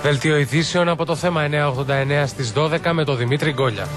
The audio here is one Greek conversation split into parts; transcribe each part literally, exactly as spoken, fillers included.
Δελτίο ειδήσεων από το θέμα εννιακόσια ογδόντα εννέα στις δώδεκα με τον Δημήτρη Γκόλια.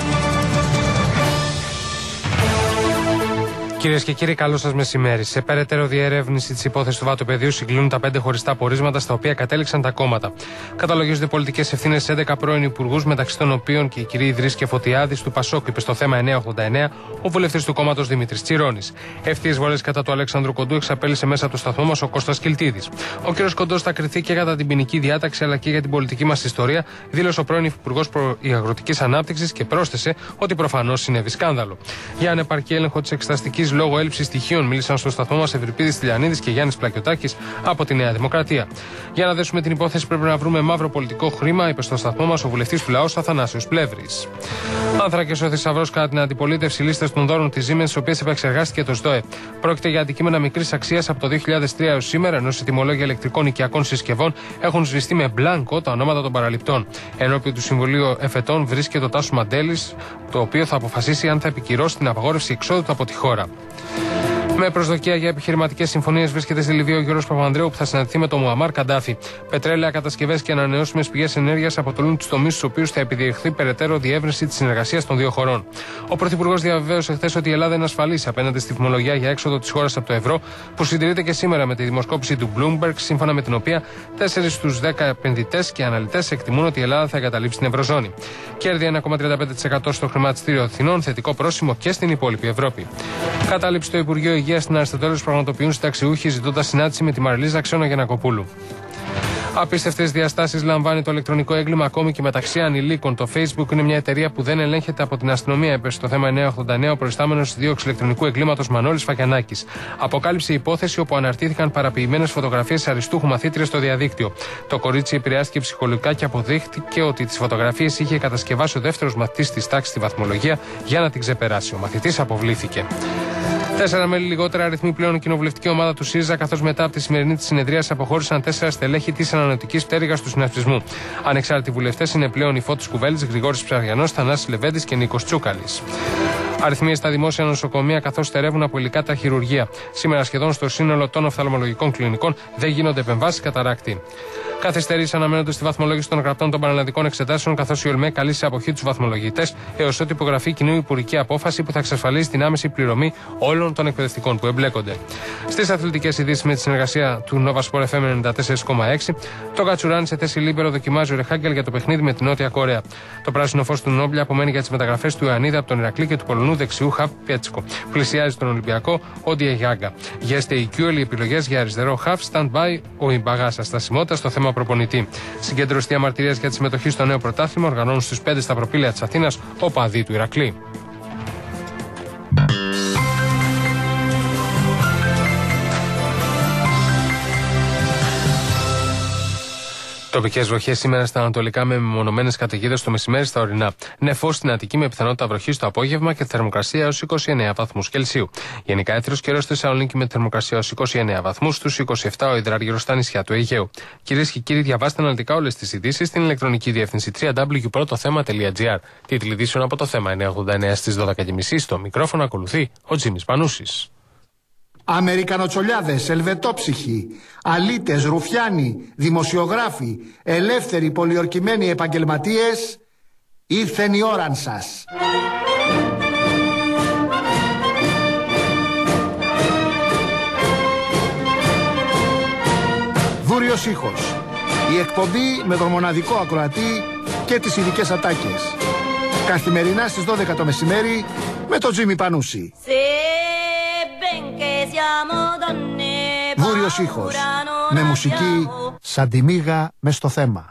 Κυρίες και κύριοι, καλό σας μεσημέρι. Σε περαιτέρω διερεύνηση της υπόθεσης του βατοπεδίου συγκλίνουν τα πέντε χωριστά πορίσματα στα οποία κατέληξαν τα κόμματα. Καταλογίζονται πολιτικές ευθύνες σε έντεκα πρώην υπουργούς, μεταξύ των οποίων και η κυρία Ιδρύς και Φωτιάδης του Πασόκ, είπε στο θέμα εννιακόσια ογδόντα εννέα ο βουλευτής του κόμματος Δημήτρης Τσιρόνης. Ευθείες βολές κατά του Αλέξανδρου Κοντού εξαπέλυσε μέσα από το σταθμό μας ο Κώστας Κιλτίδης. Ο κ. Κοντός θα κριθεί και κατά την ποινική διάταξη αλλά και για την πολιτική μας ιστορία, δήλωσε ο πρώην υπουργός Αγροτικής Ανάπτυξης και πρόσθεσε ότι προφανώς συνέβη σκάνδαλο. Για ανεπαρκή έλεγχο της εξεταστικής λόγω έλλειψης στοιχείων μίλησαν στο σταθμό μας Ευρυπίδης Τηλιανίδης και Γιάννης Πλακιωτάκης από τη Νέα Δημοκρατία. Για να δέσουμε την υπόθεση πρέπει να βρούμε μαύρο πολιτικό χρήμα, είπε στο σταθμό μας ο βουλευτής του Λαός Αθανάσιος Πλεύρης. Άνθρακες ο θησαυρός κατά την αντιπολίτευση, λίστες των δώρων της Siemens, τις οποίες επεξεργάστηκε το ΣΔΟΕ. Πρόκειται για αντικείμενα μικρής αξίας από το δύο χιλιάδες τρία έως σήμερα, ενώ σε τιμολόγια ηλεκτρικών οικιακών συσκευών έχουν σβηστεί με μπλάνκο τα ονόματα των παραληπτών. Ενώπιον του Συμβουλίου Εφετών βρίσκεται ο Τάσος Μαντέλης, το οποίο θα αποφασίσει αν θα επικυρώσει την απαγόρευση εξόδου του από τη χώρα. Με προσδοκία για επιχειρηματικές συμφωνίες βρίσκεται στη Λιβύη ο Γιώργος Παπανδρέου, που θα συναντηθεί με τον Μουαμάρ Καντάφη. Πετρέλαια, κατασκευές και ανανεώσιμες πηγές ενέργειας αποτελούν τους τομείς στους οποίους θα επιδιεχθεί περαιτέρω διεύρυνση της συνεργασίας των δύο χωρών. Ο Πρωθυπουργός διαβεβαίωσε χθες ότι η Ελλάδα είναι ασφαλής απέναντι στη φημολογία για έξοδο της χώρας από το ευρώ, που συντηρείται και σήμερα με τη δημοσκόπηση του Bloomberg, σύμφωνα με την οποία τέσσερις στους δέκα επενδυτές και αναλυτές εκτιμούν ότι η Ελλάδα θα εγκαταλείψει την Ευρωζώνη. Κέρδη ένα κόμμα τριάντα πέντε τοις εκατό στο χρηματιστήριο Αθηνών, θετικό πρόσημο και στην υπόλοιπη Ευρώπη. Κατάληψη στο Υπουργείο Υγείας στην Αριστοτέλους πραγματοποιούν συνταξιούχοι ζητώντας συνάντηση με τη Μαριλίζα Ξένογεννακοπούλου. Απίστευτες διαστάσεις λαμβάνει το ηλεκτρονικό έγκλημα ακόμη και μεταξύ ανηλίκων. Το Facebook είναι μια εταιρεία που δεν ελέγχεται από την αστυνομία, είπε στο θέμα εννιακόσια ογδόντα εννέα ο προϊστάμενος της δίωξης ηλεκτρονικού εγκλήματος Μανώλης Φακιανάκης. Αποκάλυψε υπόθεση όπου αναρτήθηκαν παραποιημένες φωτογραφίες αριστούχου μαθήτριας στο διαδίκτυο. Το κορίτσι επηρεάστηκε ψυχολογικά και αποδείχτηκε ότι τις φωτογραφίες είχε κατασκευάσει ο δεύτερος μαθητής της τάξης στη βαθμολογία για να την ξεπεράσει. Ο μαθητής αποβλήθηκε. Τέσσερα μέλη λιγότερα αριθμοί πλέον η κοινοβουλευτική ομάδα του ΣΥΡΙΖΑ, καθώς μετά από τη σημερινή της συνεδρίας αποχώρησαν τέσσερα στελέχη της ανανεωτικής πτέρυγας του συνασπισμού. Ανεξάρτητοι βουλευτές είναι πλέον η Φώτης Κουβέλης, Γρηγόρης Ψαριανός, Θανάσης Λεβέντης και Νίκος Τσούκαλης. Αριθμίες στα δημόσια νοσοκομεία καθώς στερεύουν από υλικά τα χειρουργεία. Σήμερα σχεδόν στο σύνολο των οφθαλμολογικών κλινικών δεν γίνονται επεμβάσεις καταράκτη. Καθυστερήσεις αναμένονται στη βαθμολόγηση των γραπτών των πανελλαδικών εξετάσεων, καθώς η ΟΛΜΕ καλεί σε αποχή τους βαθμολογητές έως ότου υπογραφεί κοινή υπουργική απόφαση που θα εξασφαλίσει την άμεση πληρωμή όλων των εκπαιδευτικών που εμπλέκονται. Στις αθλητικές ειδήσεις, με τη συνεργασία του Nova Sport εφ εμ ενενήντα τέσσερα κόμμα έξι, το Κατσουράνι σε θέση λίμπερο δοκιμάζει ο Ρεχάγκελ για το παιχνίδι με την Νότια Κορέα. Το πράσινο φως του Νόμπλια απομένει για τις μεταγραφές του Ιωαννίδη από τον Ηρακλή και του Πολωνού δεξιού Χαβ Πιέτσικο. Πλησιάζει τον Ολυμπιακό ο Ντιεγιάγκα. Για στεϊκιού οι επιλογές για αριστερό Χαβ, stand-by ο Ιμπαγάσα. Στασιμότητα στο θέμα προπονητή. Συγκέντρωση διαμαρτυρίας για τη συμμετοχή στο νέο πρωτάθλημα οργανώνουν στους πέντε στα προπήλαια της Αθήνας οπαδοί του Ηρακλή. Τροπικές βροχές σήμερα στα ανατολικά με μεμονωμένες καταιγίδες το μεσημέρι στα ορεινά. Νεφός στην Αττική με πιθανότητα βροχής το απόγευμα και θερμοκρασία έως είκοσι εννέα βαθμούς Κελσίου. Γενικά έθριος καιρός στη Θεσσαλονίκη με θερμοκρασία έως είκοσι εννέα βαθμούς, στους είκοσι επτά ο υδράργυρος στα νησιά του Αιγαίου. Κυρίες και κύριοι, διαβάστε αναλυτικά όλες τις ειδήσεις στην ηλεκτρονική διεύθυνση double-u double-u double-u τελεία πρώτοθέμα τελεία gr. Τίτλοι ειδήσεων από το θέμα εννιακόσια ογδόντα εννέα στις δώδεκα και μισή. Στο μικρόφωνο ακολουθεί ο Τζίμις Πανούσης. Αμερικανοτσολιάδες, ελβετόψυχοι, αλήτες, ρουφιάνοι, δημοσιογράφοι, ελεύθεροι πολιορκημένοι επαγγελματίες, ήρθεν η ώραν σας. Βούριος ήχος. Η εκπομπή με τον μοναδικό ακροατή και τις ειδικές ατάκες. Καθημερινά στις δώδεκα το μεσημέρι με τον Τζίμι Πανούση. Βούριος ήχος, με μουσική σαν τη μύγα μες στο θέμα.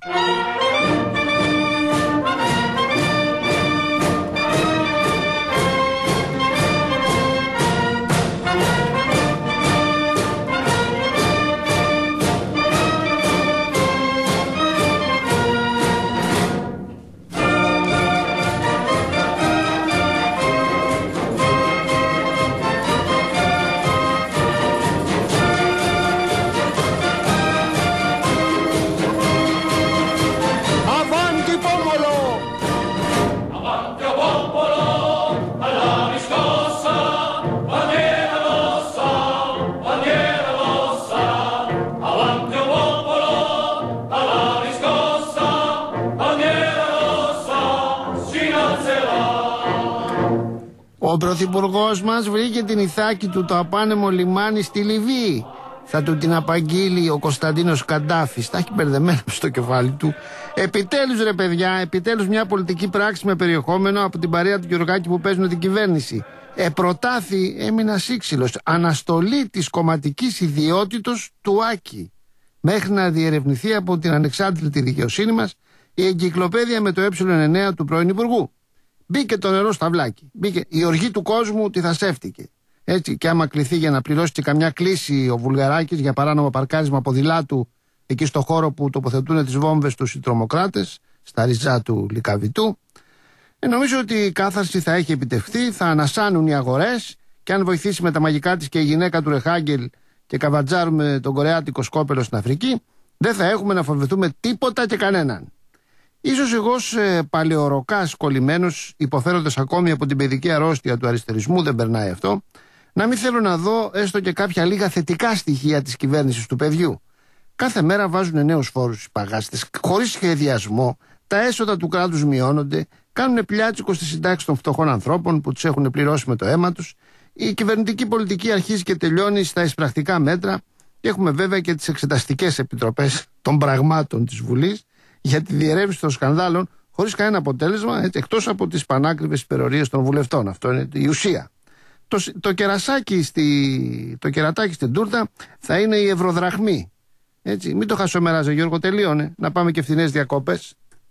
Ο πρωθυπουργός μας βρήκε την ηθάκη του το απάνεμο λιμάνι στη Λιβύη. Θα του την απαγγείλει ο Κωνσταντίνος Καντάφης. Τα έχει μπερδεμένα στο κεφάλι του. Επιτέλους ρε παιδιά, επιτέλους μια πολιτική πράξη με περιεχόμενο από την παρέα του Γιωργάκη που παίζουν την κυβέρνηση. Επροτάθη έμεινα σύξυλος. Αναστολή της κομματικής ιδιότητος του Άκη. Μέχρι να διερευνηθεί από την ανεξάρτητη δικαιοσύνη μας η εγκυκλοπαίδεια με το ε εννέα του πρώην Υπουργού. Μπήκε το νερό στα βλάκι. Μπήκε η οργή του κόσμου, τη θα σέφτηκε. Έτσι, και άμα κληθεί για να πληρώσει και καμιά κλίση ο Βουλγαράκης για παράνομο παρκάρισμα ποδηλάτου εκεί στο χώρο που τοποθετούν τις βόμβες τους οι τρομοκράτες, στα ριζά του Λυκαβητού, ε, νομίζω ότι η κάθαρση θα έχει επιτευχθεί, θα ανασάνουν οι αγορές και αν βοηθήσει με τα μαγικά της και η γυναίκα του Ρεχάγκελ και καβατζάρουμε τον κορεάτικο σκόπελο στην Αφρική, δεν θα έχουμε να φοβηθούμε τίποτα και κανέναν. Ίσως εγώ ε, παλαιοροκάς κολλημένος, υποφέροντας ακόμη από την παιδική αρρώστια του αριστερισμού, δεν περνάει αυτό, να μην θέλω να δω έστω και κάποια λίγα θετικά στοιχεία της κυβέρνησης του παιδιού. Κάθε μέρα βάζουν νέους φόρους στους παγάστες, χωρίς σχεδιασμό, τα έσοδα του κράτους μειώνονται, κάνουν πλιάτσικο στη συντάξη των φτωχών ανθρώπων που τους έχουν πληρώσει με το αίμα τους. Η κυβερνητική πολιτική αρχίζει και τελειώνει στα εισπρακτικά μέτρα και έχουμε βέβαια και τις εξεταστικές επιτροπές των πραγμάτων της Βουλής για τη διερεύνηση των σκανδάλων χωρίς κανένα αποτέλεσμα, έτσι, εκτός από τις πανάκριβες υπερορίες των βουλευτών. Αυτό είναι η ουσία. Το, το, κερασάκι στη, το κερατάκι στην τούρτα θα είναι η ευρωδραχμή. Έτσι, μην το χασομεράζε Γιώργο, τελείωνε. Να πάμε και φθηνές διακόπες.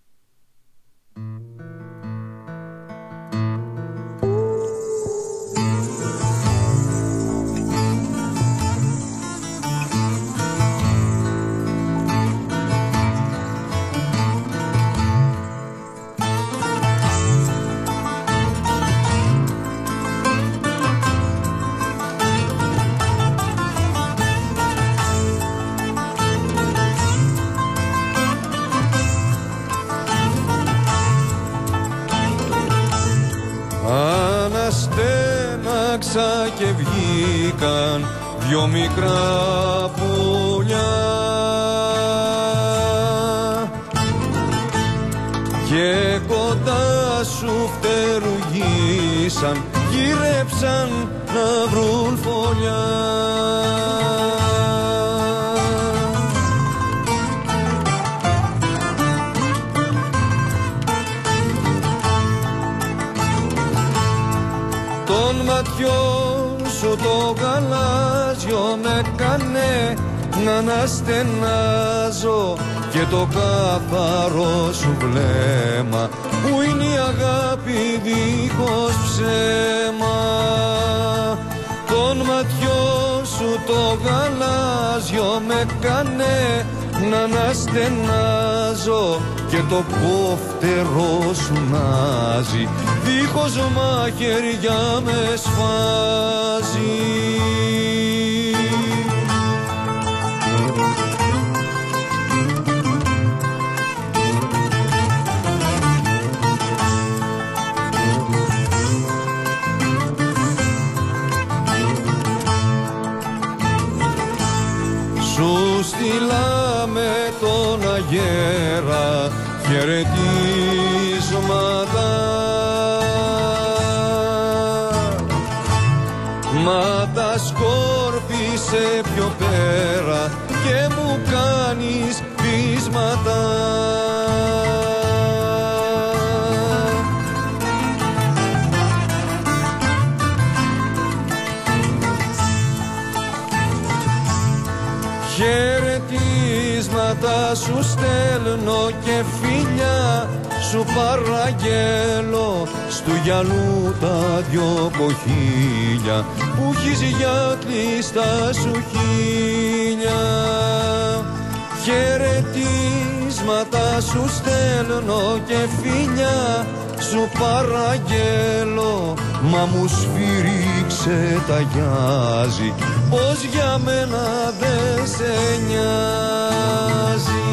Αναστέναξα και βγήκαν δυο μικρά πουλιά και κοντά σου φτερουγίσαν, γύρεψαν να βρουν φωλιά. Τον ματιό σου το γαλάζιο με κάνε να αναστενάζω και το καθαρό σου βλέμμα που είναι η αγάπη δίχως ψέμα. Τον ματιό σου το γαλάζιο με κάνε να αναστενάζω και το κόφτερό σου νάζει δίχως μαχαιριά με σφάζει. Σου στείλα με τον αγέρα χαιρετίσματα, μα τα σκόρπισε πιο πέρα και μου κάνεις πείσματα. Χαιρετίσματα σου στέλνω και φιλιά σου παραγγέλω στου γυαλού τα δυο κοχύλια που έχεις για κλειστά σου χείλια. Χαιρετίσματα σου στέλνω και φιλιά σου παραγγέλω, μα μου σφύριξε τα γιάζει πως για μένα δεν σε νοιάζει.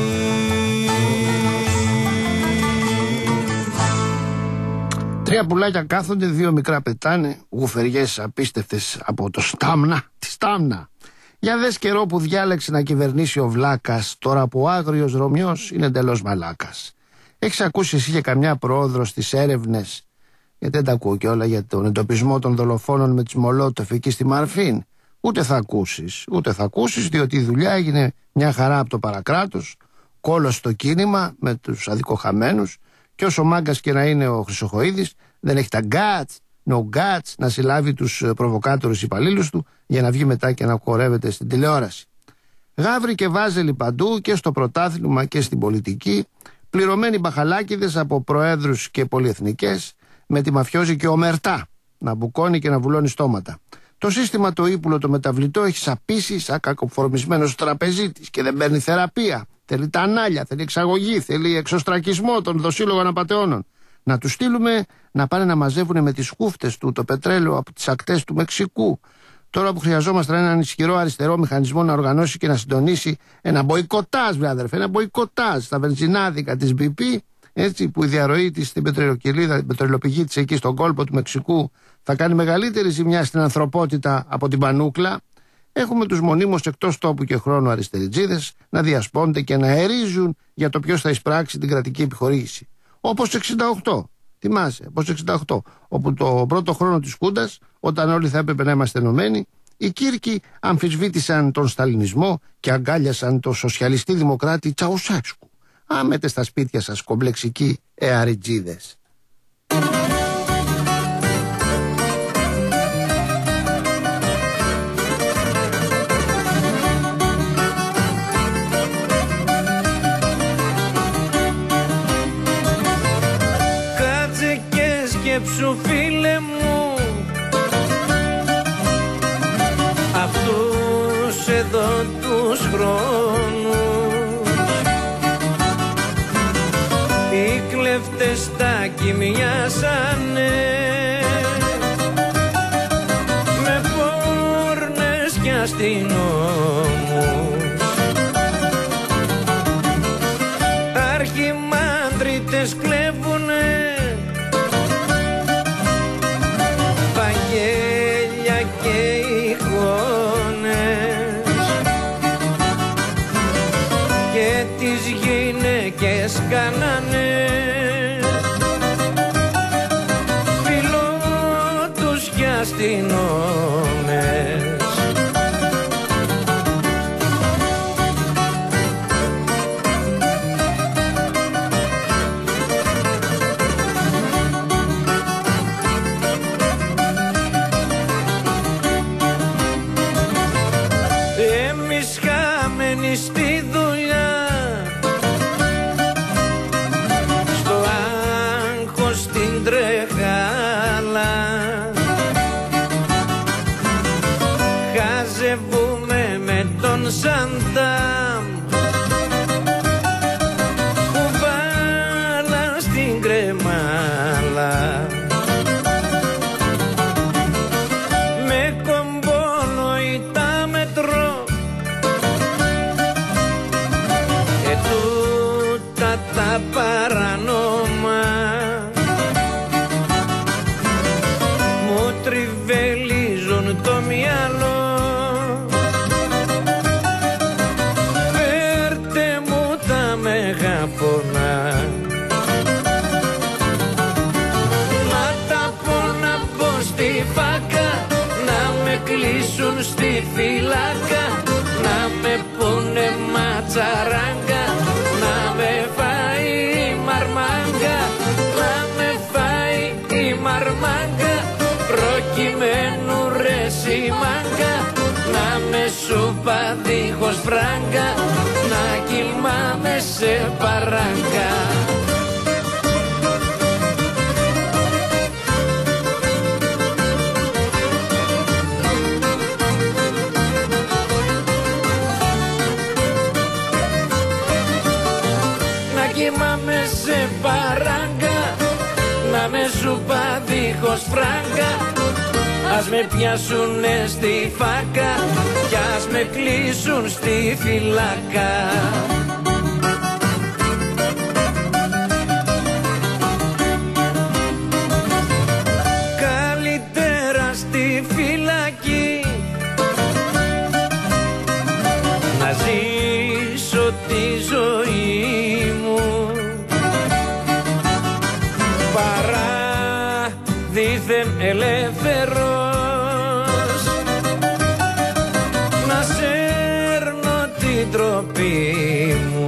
Τρία πουλάκια κάθονται, δύο μικρά πετάνε, γουφεριές απίστευτες από το Στάμνα, τη Στάμνα. Για δες καιρό που διάλεξε να κυβερνήσει ο Βλάκας, τώρα που ο άγριος Ρωμιός είναι εντελώς μαλάκας. Έχεις ακούσει εσύ για καμιά πρόοδρο στις έρευνες γιατί δεν τα ακούω κιόλα για τον εντοπισμό των δολοφόνων με τις Μολότοφ εκεί στη Μαρφίν. Ούτε θα ακούσεις, ούτε θα ακούσεις, διότι η δουλειά έγινε μια χαρά από το παρακράτος, κόλος στο κίνημα με τους αδικοχαμένους, και όσο μάγκας και να είναι ο Χρυσοχοΐδης, δεν έχει τα guts, no guts, να συλλάβει τους προβοκάτορους υπαλλήλους του για να βγει μετά και να χορεύεται στην τηλεόραση. Γάβρι και βάζελοι παντού, και στο πρωτάθλημα και στην πολιτική, πληρωμένοι μπαχαλάκιδες από προέδρους και πολυεθνικές, με τη μαφιόζικη ομερτά να μπουκώνει και να βουλώνει στόματα. Το σύστημα το ύπουλο το μεταβλητό έχει σαπίσει σαν κακοφορμισμένος τραπεζίτης και δεν παίρνει θεραπεία. Θέλει τα ανάλια, θέλει εξαγωγή, θέλει εξωστρακισμό των δοσύλλογων απατεώνων. Να τους στείλουμε να πάνε να μαζεύουν με τις χούφτες του το πετρέλαιο από τις ακτές του Μεξικού. Τώρα που χρειαζόμαστε έναν ισχυρό αριστερό μηχανισμό να οργανώσει και να συντονίσει ένα μποϊκοτάζ, βέβαια αδερφέ, ένα μποϊκοτάζ στα βενζινάδικα της μπι πι, έτσι, που η διαρροή της στην πετρελοκυλίδα, την πετρελοπηγή της εκεί στον κόλπο του Μεξικού θα κάνει μεγαλύτερη ζημιά στην ανθρωπότητα από την πανούκλα. Έχουμε τους μονίμως εκτός τόπου και χρόνου αριστεριτζίδες να διασπώνται και να ερίζουν για το ποιος θα εισπράξει την κρατική επιχορήγηση. Όπως εξήντα οκτώ. Θυμάσαι, όπως εξήντα οκτώ, όπου το πρώτο χρόνο της Χούντας, όταν όλοι θα έπρεπε να είμαστε ενωμένοι, οι Κούρκοι αμφισβήτησαν τον σταλινισμό και αγκάλιασαν τον σοσιαλιστή δημοκράτη Τσαουσέσκου. Άμετε στα σπίτια σας κομπλεξικοί εαριτζίδες. Κάτσε και σκέψου φίλε μου αυτούς εδώ τους χρόνους. Οι κλέφτες τα κοιμιάσανε με πόρνες και αστυνόμους. Αρχιμάνδριτες κλέβουνε παγγέλια και εικόνες και τις γυναίκες κάνανε πιλότους και αστυνόμες. Εμείς χαμένοι στη δουλειά, στο άγχος στην τρεχάλα, χαζεύουμε με τον Σαντάμ που βάλα στην κρεμάλα. Με κομπολοϊτά μετρώ ετούτα τα παρανόμα, μου τριβελίζουν το μυαλό. Φέρτε μου τα μεγαφωνά, να τα πω να πω στη φάκα, να με κλείσουν στη φυλάκα, να με πούνε ματσαράγκα, να με φάει η μαρμάγκα, να με φάει η μαρμάγκα, προκειμένου ρε σημάγκα, να με σούπα δίχως φράγκα, να κοιμάμαι σε παράγκα. Να κοιμάμαι σε παράγκα, να με σούπα δίχως φράγκα, ας με πιάσουνε στη φάκα κι ας με κλείσουν στη φυλάκα. Καλύτερα στη φυλακή να ζήσω τη ζωή μου παρά παιδί μου.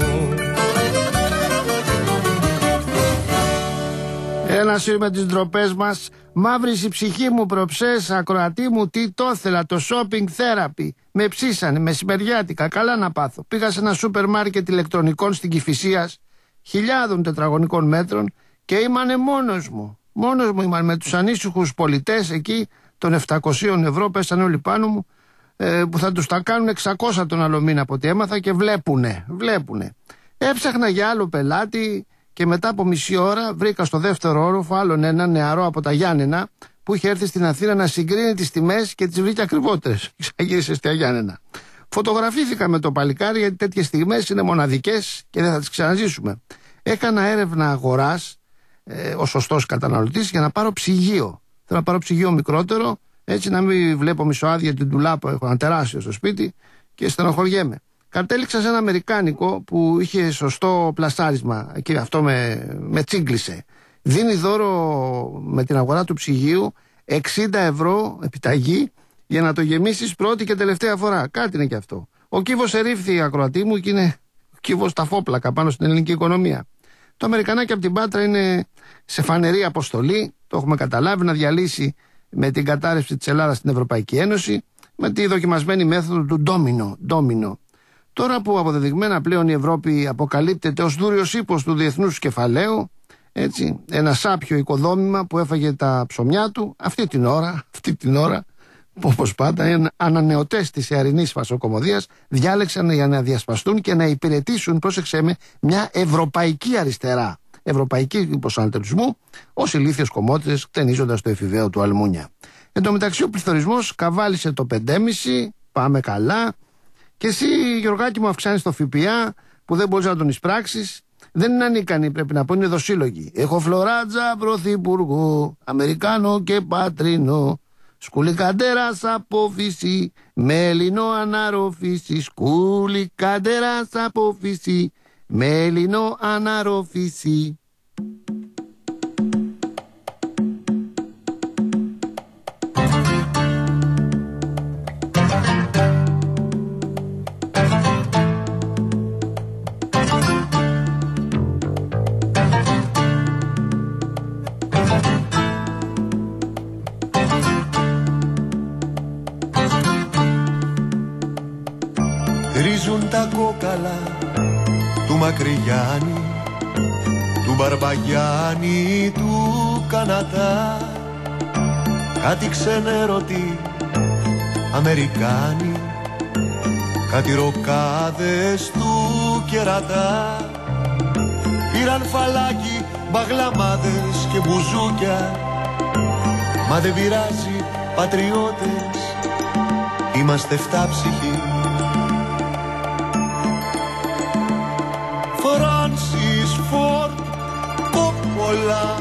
Ένα σύρ με τις ντροπές μας. Μαύρης η ψυχή μου προψές, ακροατή μου, τι το ήθελα, το shopping therapy. Με ψήσανε, μεσημεριάτικα, καλά να πάθω. Πήγα σε ένα σούπερ μάρκετ ηλεκτρονικών στην Κηφισίας, χιλιάδων τετραγωνικών μέτρων, και ήμανε μόνος μου. Μόνος μου ήμαν με τους ανήσυχους πολιτές εκεί των επτακόσια ευρώ, πέσανε όλοι πάνω μου, ε, που θα τους τα κάνουν εξακόσια τον άλλο μήνα από ό,τι έμαθα, και βλέπουνε, βλέπουνε. Έψαχνα για άλλο πελάτη. Και μετά από μισή ώρα βρήκα στο δεύτερο όροφο άλλον ένα νεαρό από τα Γιάννενα που είχε έρθει στην Αθήνα να συγκρίνει τις τιμές και τις βρήκε ακριβότερες. Ξαγύρισε στα Γιάννενα. Φωτογραφήθηκα με το παλικάρι, γιατί τέτοιες στιγμές είναι μοναδικές και δεν θα τις ξαναζήσουμε. Έκανα έρευνα αγοράς, ε, ο σωστός καταναλωτής, για να πάρω ψυγείο. Θέλω να πάρω ψυγείο μικρότερο, έτσι να μην βλέπω μισοάδια την ντουλάπα. Έχω ένα τεράστιο στο σπίτι και στενοχωριέμαι. Κατέληξα σε ένα αμερικάνικο που είχε σωστό πλασάρισμα και αυτό με, με τσίγκλισε. Δίνει δώρο με την αγορά του ψυγείου εξήντα ευρώ επιταγή για να το γεμίσεις πρώτη και τελευταία φορά. Κάτι είναι και αυτό. Ο κύβος ερήφθη, ακροατή μου, και είναι ο κύβος ταφόπλακα πάνω στην ελληνική οικονομία. Το αμερικανάκι από την Πάτρα είναι σε φανερή αποστολή, το έχουμε καταλάβει, να διαλύσει με την κατάρρευση της Ελλάδας στην Ευρωπαϊκή Ένωση με τη δοκιμασμένη μέθοδο του ντόμινο. ντόμινο. Τώρα που αποδεδειγμένα πλέον η Ευρώπη αποκαλύπτεται ως δούριος ύπος του διεθνούς κεφαλαίου, έτσι, ένα σάπιο οικοδόμημα που έφαγε τα ψωμιά του, αυτή την ώρα, αυτή την ώρα, όπως πάντα, οι ανανεωτές της αιαρινής φασοκομωδίας διάλεξαν για να διασπαστούν και να υπηρετήσουν, πρόσεξέ με, μια ευρωπαϊκή αριστερά, ευρωπαϊκή προσανατολισμού, ως ηλίθιες κομμότες κτενίζοντας το εφηβαίο του Αλμούνια. Εν τω μεταξύ ο πληθωρισμός καβάλισε το πέντε κόμμα πέντε, πάμε καλά. Και εσύ, Γιωργάκη μου, αυξάνεις το ΦΠΑ που δεν μπορείς να τον εισπράξεις. Δεν είναι ανίκανοι, πρέπει να πω, είναι δοσύλλογοι. Έχω φλωράτζα πρωθυπουργό, Αμερικάνο και πατρίνο. Σκουλικαντέρας απόφυση, με ελληνό αναρροφήσει. Σκουλικαντέρας απόφυση, με ελληνό αναρροφήσει. Ρίζουν τα κόκαλα του Μακρυγιάννη, του Μπαρμπαγιάννη, του Κανατά. Κάτι ξενέρωτοι Αμερικάνοι, κάτι ροκάδες του κερατά. Πήραν φαλάκι, μπαγλαμάδες και μπουζούκια. Μα δεν πειράζει, πατριώτες, είμαστε φτάψυχοι. Φράνσις Φόρντ Κόπολα,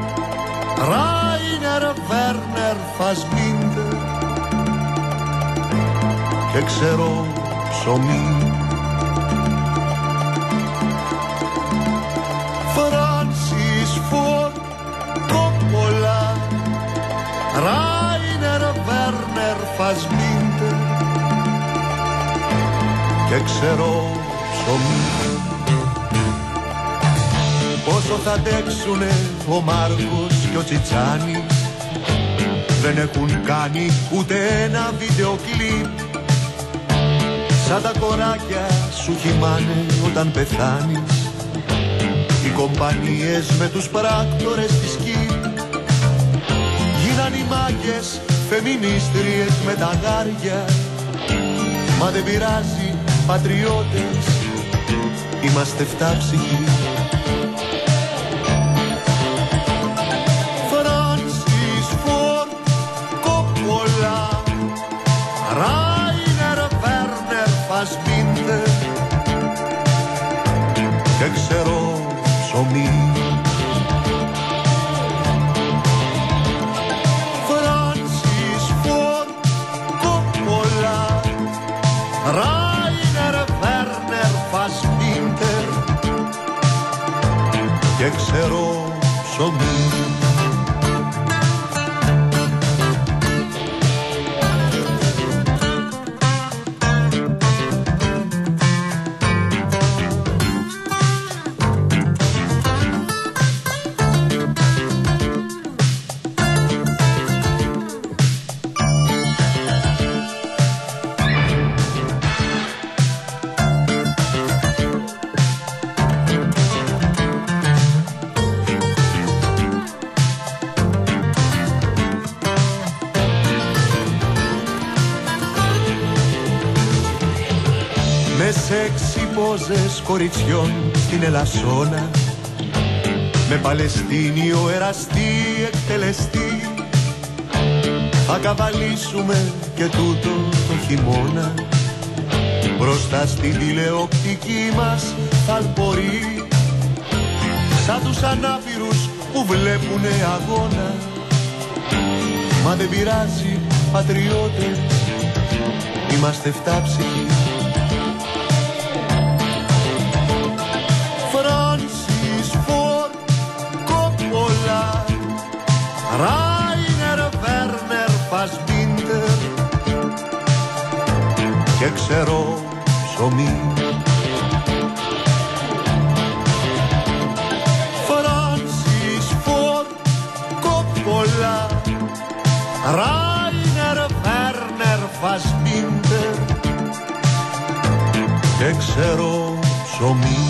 Ράινερ Βέρνερ Φασμπίντερ και ξέρω ψωμί. Φράνσις Φόρντ Κόπολα, Ράινερ Βέρνερ Φασμπίντερ και ξέρω ψωμί. Πόσο θα αντέξουνε ο Μάρκος και ο Τσιτσάνης, δεν έχουν κάνει ούτε ένα βίντεο κλιπ. Σαν τα κοράκια σου χυμάνε όταν πεθάνεις, οι κομπανίες με τους πράκτορες της ΚΙΠ. Γίναν οι μάγκες φεμινίστριες με τα γάρια. Μα δεν πειράζει, πατριώτες, είμαστε φτάψυχοι. Ράινερ Βέρνερ Φασμπίντερ και ξέρω ψωμί. Φράνσις Φόρντ Κόπολα, Ράινερ Βέρνερ Φασμπίντερ και ξέρω ψωμί. έξι πόζες κοριτσιών στην Ελασσόνα, με Παλαιστίνιο εραστή εκτελεστή, θα καβαλήσουμε και τούτο το χειμώνα, μπροστά στην τηλεοπτική μας θαλπορεί, σαν τους ανάπηρους που βλέπουνε αγώνα. Μα δεν πειράζει πατριώτες, είμαστε φτάψυχοι. Φράνσις Φορντ Κόπολα, Ράινερ Βέρνερ Φασμπίντερ και ξέρω ψωμί. Φράνσις Φορντ Κόπολα, Ράινερ Βέρνερ Φασμπίντερ και ξέρω ψωμί.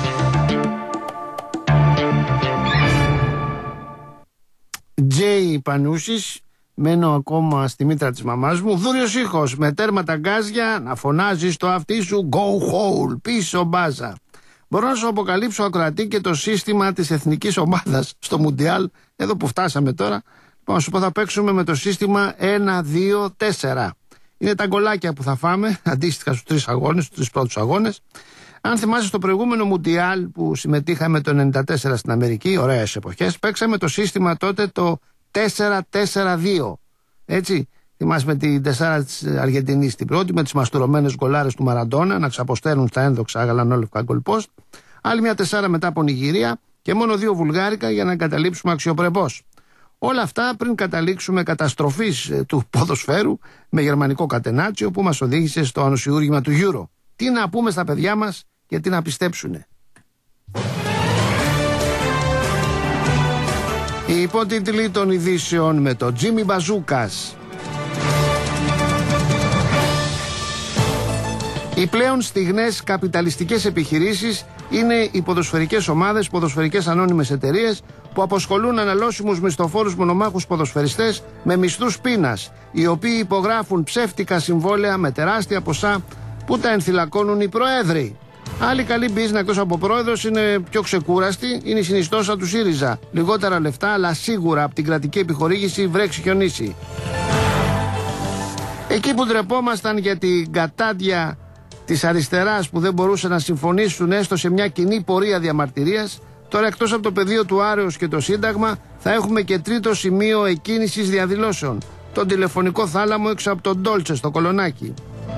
Τζέι Πανούσης, μένω ακόμα στη μήτρα της μαμάς μου. Δούριος ήχος με τέρματα γκάζια να φωνάζει στο αυτί σου go hole, πίσω μπάζα. Μπορώ να σου αποκαλύψω, ακροατή, και το σύστημα της εθνικής ομάδας στο Μουντιάλ, εδώ που φτάσαμε τώρα. Να σου πω, θα παίξουμε με το σύστημα ένα δύο τέσσερα. Είναι τα γκολάκια που θα φάμε, αντίστοιχα στους τρεις αγώνες, στους τρεις πρώτους αγώνες. Αν θυμάσαι, στο προηγούμενο Μουντιάλ που συμμετείχαμε το ενενήντα τέσσερα στην Αμερική, ωραίες εποχές, παίξαμε το σύστημα τότε το τέσσερα τέσσερα δύο. Έτσι, θυμάσαι, με την τεσσάρα της Αργεντινής στην πρώτη, με τις μαστουρωμένες γκολάρες του Μαραντόνα να ξαποσταίνουν στα ένδοξα γαλανόλευκα γκολπόστ. Άλλη μια τεσσάρα μετά από Νιγηρία και μόνο δύο βουλγάρικα για να εγκαταλείψουμε αξιοπρεπώς. Όλα αυτά πριν καταλήξουμε καταστροφής του ποδοσφαίρου με γερμανικό κατενάτσιο που μας οδήγησε στο ανοσιούργημα του Euro. Τι να πούμε στα παιδιά μας και τι να πιστέψουνε. Οι υπότιτλοι των ειδήσεων με το Τζίμι Μπαζούκας. Οι πλέον στιγνές καπιταλιστικές επιχειρήσεις είναι οι ποδοσφαιρικές ομάδες, ποδοσφαιρικές ανώνυμες εταιρείες που αποσχολούν αναλώσιμους μισθοφόρους μονομάχους ποδοσφαιριστές με μισθούς πείνας, οι οποίοι υπογράφουν ψεύτικα συμβόλαια με τεράστια ποσά που τα ενθυλακώνουν οι προέδροι. Άλλη καλή business εκτός από πρόεδρος είναι πιο ξεκούραστη, είναι η συνιστόσα του ΣΥΡΙΖΑ. Λιγότερα λεφτά, αλλά σίγουρα από την κρατική επιχορήγηση βρέξει χιονίσει. Εκεί που ντρεπόμασταν για την κατάντια της αριστεράς που δεν μπορούσε να συμφωνήσουν έστω σε μια κοινή πορεία διαμαρτυρίας, τώρα εκτός από το πεδίο του Άρεως και το Σύνταγμα θα έχουμε και τρίτο σημείο εκκίνησης διαδηλώσεων, τον τηλεφωνικό θάλαμο έξω από τον Ντόλτσε στο Κολονάκι.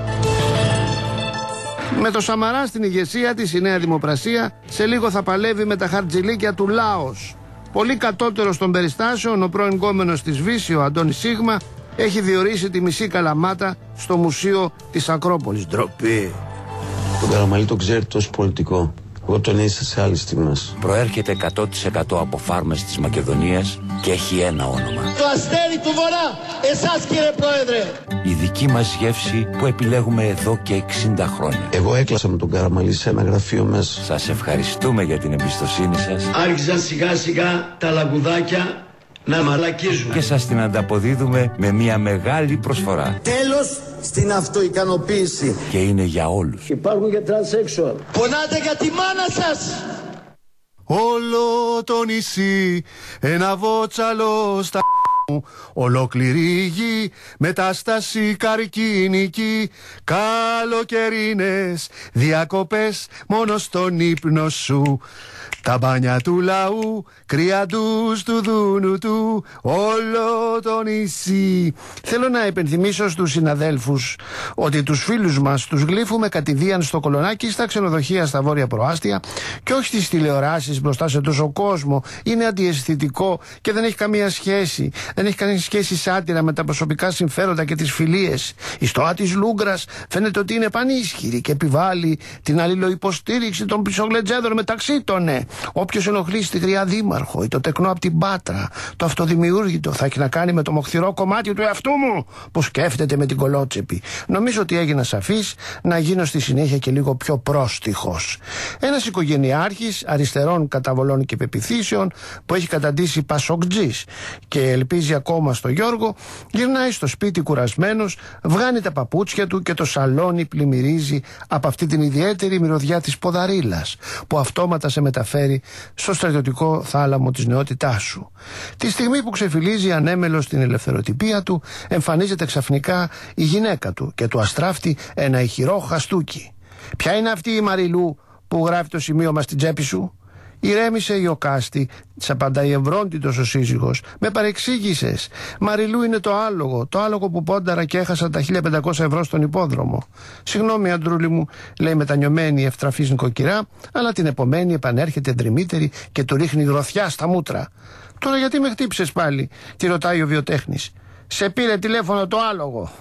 Με το Σαμαρά στην ηγεσία της, η Νέα Δημοπρασία σε λίγο θα παλεύει με τα χαρτζηλίκια του Λάος. Πολύ κατώτερος των περιστάσεων, ο πρώην γκόμενος της Βύση, ο Αντώνης Σίγμα, έχει διορίσει τη μισή Καλαμάτα στο Μουσείο της Ακρόπολης. Ντροπή. Τον Καραμαλή τον ξέρει τόσο πολιτικό. Εγώ τον έζησα σε άλλες στιγμές. Προέρχεται εκατό τοις εκατό από φάρμες της Μακεδονίας και έχει ένα όνομα. Το αστέρι του Βορρά, εσάς κύριε Πρόεδρε. Η δική μας γεύση που επιλέγουμε εδώ και εξήντα χρόνια. Εγώ έκλασα με τον Καραμαλή σε ένα γραφείο μέσα. Σας ευχαριστούμε για την εμπιστοσύνη σας. Άρχισαν σιγά σιγά τα λαγουδάκια να μαλακίζουν. Και σας την ανταποδίδουμε με μια μεγάλη προσφορά. Τέλος στην αυτοικανοποίηση. Και είναι για όλους. Υπάρχουν και τρανσέξουαλ. Πονάτε για τη μάνα σας. Όλο το νησί ένα βότσαλο στα μου, ολόκληρη γη μετάσταση καρκίνικη, καλοκαιρινές διακοπές μόνο στον ύπνο σου. Τα μπάνια του λαού, κρυαντούς του δούνου του, όλο το νησί. Θέλω να υπενθυμίσω στους συναδέλφους ότι τους φίλους μας τους γλύφουμε κατηδίαν στο Κολονάκι, στα ξενοδοχεία στα βόρεια προάστια και όχι στις τηλεοράσεις μπροστά σε τόσο κόσμο. Είναι αντιαισθητικό και δεν έχει καμία σχέση. Δεν έχει καμία σχέση σάτυρα με τα προσωπικά συμφέροντα και τις φιλίες. Η στοά της Λούγκρας φαίνεται ότι είναι πανίσχυρη και επιβάλλει την αλληλοϊποστήριξη των πισογλετζέδων μεταξύ των. Ναι. Όποιος ενοχλεί στη γριά δήμαρχο ή το τεκνό από την Πάτρα, το αυτοδημιούργητο θα έχει να κάνει με το μοχθηρό κομμάτι του εαυτού μου που σκέφτεται με την κολότσεπη. Νομίζω ότι έγινα σαφής, να γίνω στη συνέχεια και λίγο πιο πρόστιχος. Ένας οικογενειάρχης αριστερών καταβολών και πεποιθήσεων που έχει καταντήσει πασοκτζής και ελπίζει ψηφίζει ακόμα στο Γιώργο, γυρνάει στο σπίτι κουρασμένος, βγάνει τα παπούτσια του και το σαλόνι πλημμυρίζει από αυτή την ιδιαίτερη μυρωδιά της ποδαρίλας που αυτόματα σε μεταφέρει στο στρατιωτικό θάλαμο της νεότητάς σου. Τη στιγμή που ξεφυλίζει ανέμελος την ελευθεροτυπία του, εμφανίζεται ξαφνικά η γυναίκα του και του αστράφτει ένα ηχηρό χαστούκι. «Ποια είναι αυτή η Μαριλού που γράφει το σημείωμα στην τσέπη σου?» Ηρέμησε η Οκάστη, της απαντάει ευρώντιτος ο σύζυγος. «Με παρεξήγησες. Μαριλού είναι το άλογο, το άλογο που πόνταρα και έχασα τα χίλια πεντακόσια ευρώ στον υπόδρομο». «Συγγνώμη, αντρούλη μου», λέει μετανιωμένη η ευτραφής νοικοκυρά, αλλά την επομένη επανέρχεται ντριμύτερη και του ρίχνει γροθιά στα μούτρα. «Τώρα γιατί με χτύπησες πάλι?» τη ρωτάει ο βιοτέχνης. «Σε πήρε τηλέφωνο το άλογο».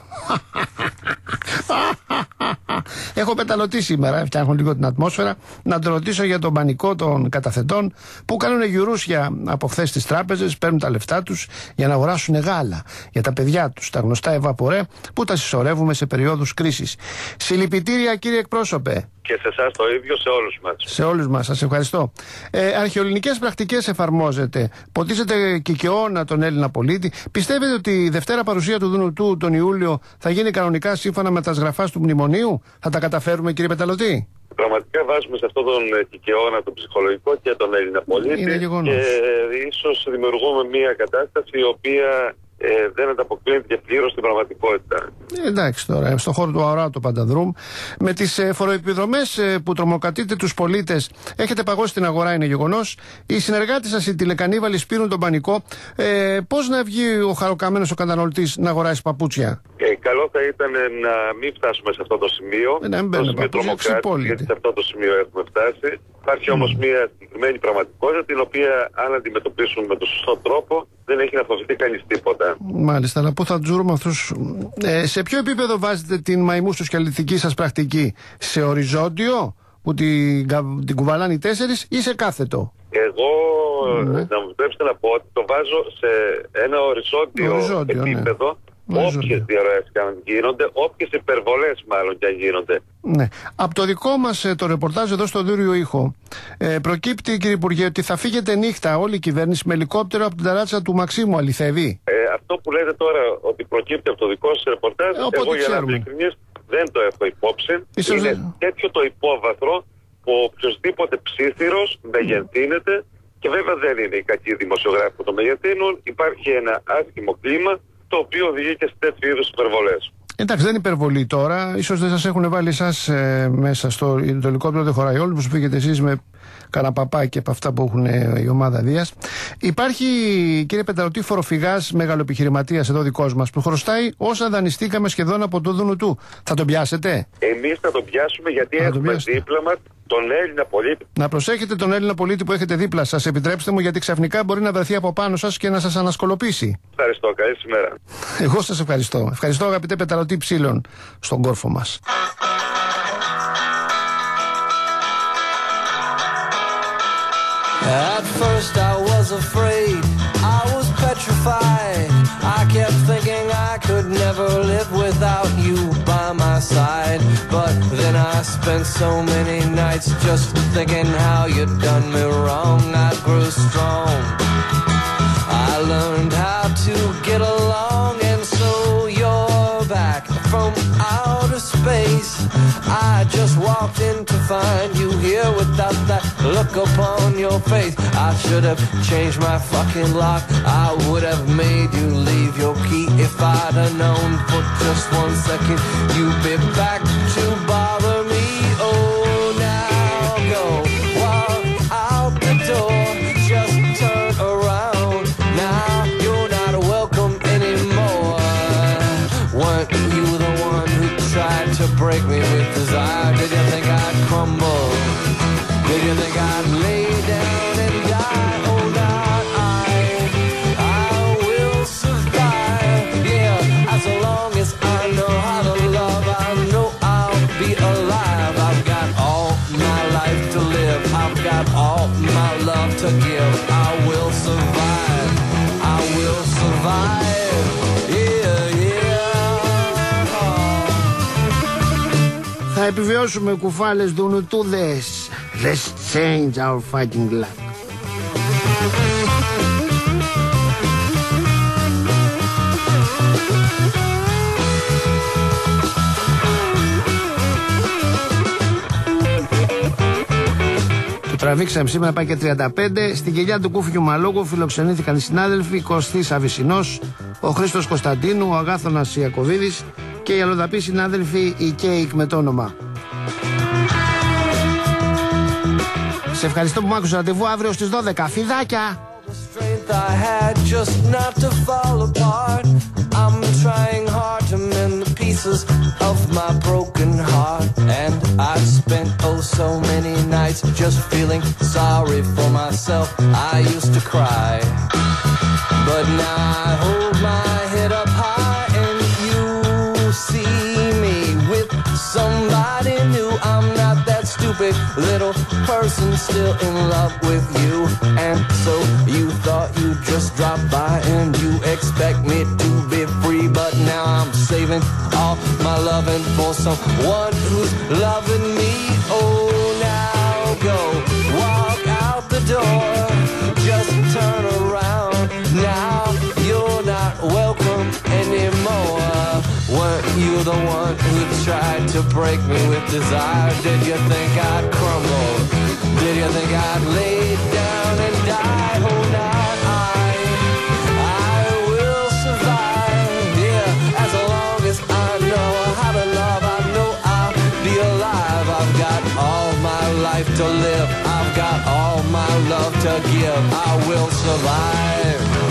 Έχω πεταλωτή σήμερα, φτιάχνω λίγο την ατμόσφαιρα, να το ρωτήσω για τον πανικό των καταθετών που κάνουν γιουρούσια από χθες στις τράπεζες, παίρνουν τα λεφτά τους για να αγοράσουν γάλα για τα παιδιά τους, τα γνωστά ευαπορέ που τα συσσωρεύουμε σε περιόδους κρίσης. Συλληπιτήρια, κύριε εκπρόσωπε. Και σε εσάς το ίδιο, σε όλους μας. Σε όλους μας, σας ευχαριστώ. Ε, αρχαιοελληνικές πρακτικές εφαρμόζεται. Ποτίζεται κικαιώνα τον Έλληνα πολίτη. Πιστεύετε ότι η Δευτέρα παρουσία του Δουνουτού τον Ιούλιο θα γίνει κανονικά σύμφωνα με τα σγραφάς του μνημονίου? Θα τα καταφέρουμε, κύριε Πεταλωτή? Πραγματικά βάζουμε σε αυτόν τον κικαιώνα τον ψυχολογικό και τον Έλληνα πολίτη. Είναι γεγονός. Και ίσως δημιουργούμε μια κατάσταση η οποία Ε, δεν ανταποκρίνεται και πλήρως στην πραγματικότητα. Ε, εντάξει τώρα, στον χώρο του αορατού Πανταδρούμ, με τις ε, φοροεπιδρομές ε, που τρομοκρατείτε τους πολίτες, έχετε παγώσει την αγορά, είναι γεγονός. Οι συνεργάτες σας, οι τηλεκανίβαλοι, σπείρουν τον πανικό. Ε, πώς να βγει ο χαροκαμένος ο καταναλωτής να αγοράσει παπούτσια? Ε, καλό θα ήταν να μην φτάσουμε σε αυτό το σημείο. Ε, να μην μπαίνουν παπούτσια, γιατί σε αυτό το σημείο έχουμε φτάσει. Υπάρχει mm. όμως μια συγκεκριμένη πραγματικότητα, την οποία αν αντιμετωπίσουμε με τον σωστό τρόπο, δεν έχει να φοβηθεί κανείς τίποτα. Μάλιστα, αλλά πού θα τους βρούμε αυτούς? Ε, σε ποιο επίπεδο βάζετε την μαϊμού σοσιαλιστική σας πρακτική? Σε οριζόντιο, που την, την κουβαλάνε οι τέσσερις, ή σε κάθετο? Εγώ, ναι. να μου επιτρέψετε να πω ότι το βάζω σε ένα οριζόντιο, οριζόντιο επίπεδο. Ναι. Όποιες διαρροές και αν γίνονται, όποιες υπερβολές μάλλον και αν γίνονται. Ναι. Από το δικό μας το ρεπορτάζ εδώ στο Δούριο Ήχο, ε, προκύπτει, κύριε Υπουργέ, ότι θα φύγετε νύχτα όλη η κυβέρνηση με ελικόπτερο από την ταράτσα του Μαξίμου. Αληθεύει? Ε, αυτό που λέτε τώρα ότι προκύπτει από το δικό σας ρεπορτάζ, ε, εγώ για να είμαι ειλικρινής δεν το έχω υπόψη. Ίσως είναι δεν... τέτοιο το υπόβαθρο που οποιοσδήποτε ψήθυρος μεγενθύνεται, και βέβαια δεν είναι οι κακοί δημοσιογράφοι που το μεγενθύνουν. Υπάρχει ένα άσχημο κλίμα το οποίο οδηγεί και σε τέτοιου είδους υπερβολές. Εντάξει, δεν είναι υπερβολή τώρα. Ίσως δεν σας έχουν βάλει εσάς ε, μέσα στο το ελικόπτερο, δεν χωράει όλους, που πήγετε εσείς με κανένα παπάκι από αυτά που έχουν ε, η ομάδα Δίας. Υπάρχει, κύριε Πεταλωτή, φοροφυγάς μεγαλοεπιχειρηματίας εδώ δικός μας που χρωστάει όσα δανειστήκαμε σχεδόν από το Δουνουτού. Θα τον πιάσετε? Εμείς θα τον πιάσουμε, γιατί θα έχουμε δίπλα μας τον Έλληνα πολίτη. Να προσέχετε τον Έλληνα πολίτη που έχετε δίπλα σας, επιτρέψτε μου, γιατί ξαφνικά μπορεί να βρεθεί από πάνω σας και να σας ανασκολοποιήσει. Ευχαριστώ, καλή ημέρα. Εγώ σας ευχαριστώ. Ευχαριστώ, αγαπητέ Πεταλωτή Ψήλων, στον κόρφο μας. At first I was afraid, I was petrified. I kept thinking I could never live without you by my side. But then I spent so many nights just thinking how you'd done me wrong. I grew strong, I learned how to get along, and so you're back from outer space. I just walked in to find you here without that look upon your face. I should have changed my fucking lock. I would have made you leave your key if I'd have known for just one second you'd be back to bother me. Oh, now go, walk out the door, just turn around. Now you're not welcome anymore. Weren't you the one who tried to break me with desire? Did you think I'd crumble? Did you think I'd lay down and die? Oh, not I. I will survive. Yeah, as long as I know how to love, I know I'll be alive. I've got all my life to live. I've got all my love to give. I will survive. I will survive. Yeah, yeah. Θα επιβιώσουμε, κουφάλες Δουνουτούδες. Let's change our fighting luck. Τραβήξαμε σήμερα, πάει και τριάντα πέντε. Στην κοιλιά του Κούφιου Μαλόγου φιλοξενήθηκαν οι συνάδελφοι Κωστής Αβυσσινός, ο Χρήστος Κωνσταντίνου, ο Αγάθωνας Ιακωβίδης και οι αλλοδαποί συνάδελφοι οι Κέικ με το όνομα. Σε ευχαριστώ που μ' άκουσες. Ραντεβού αύριο στις δώδεκα. Φιδάκια! Strength I had just not to fall apart. I'm trying hard to mend the pieces of my broken heart. And I've spent oh so many nights just feeling sorry for myself. I used to cry, but now I hold my head up high and you see me with somebody new. I'm not that stupid little person still in love with you. And so you thought you'd just drop by and you expect me to be free. But now I'm saving all my loving for someone who's loving me. Oh, now go walk out the door, just turn around. Now you're not welcome anymore. Weren't you the one who tried to break me with desire? Did you think I'd crumble? Did you think I'd lay down and die? Oh, now I, I will survive. Yeah, as long as I know how to love, I know I'll be alive. I've got all my life to live. I've got all my love to give. I will survive.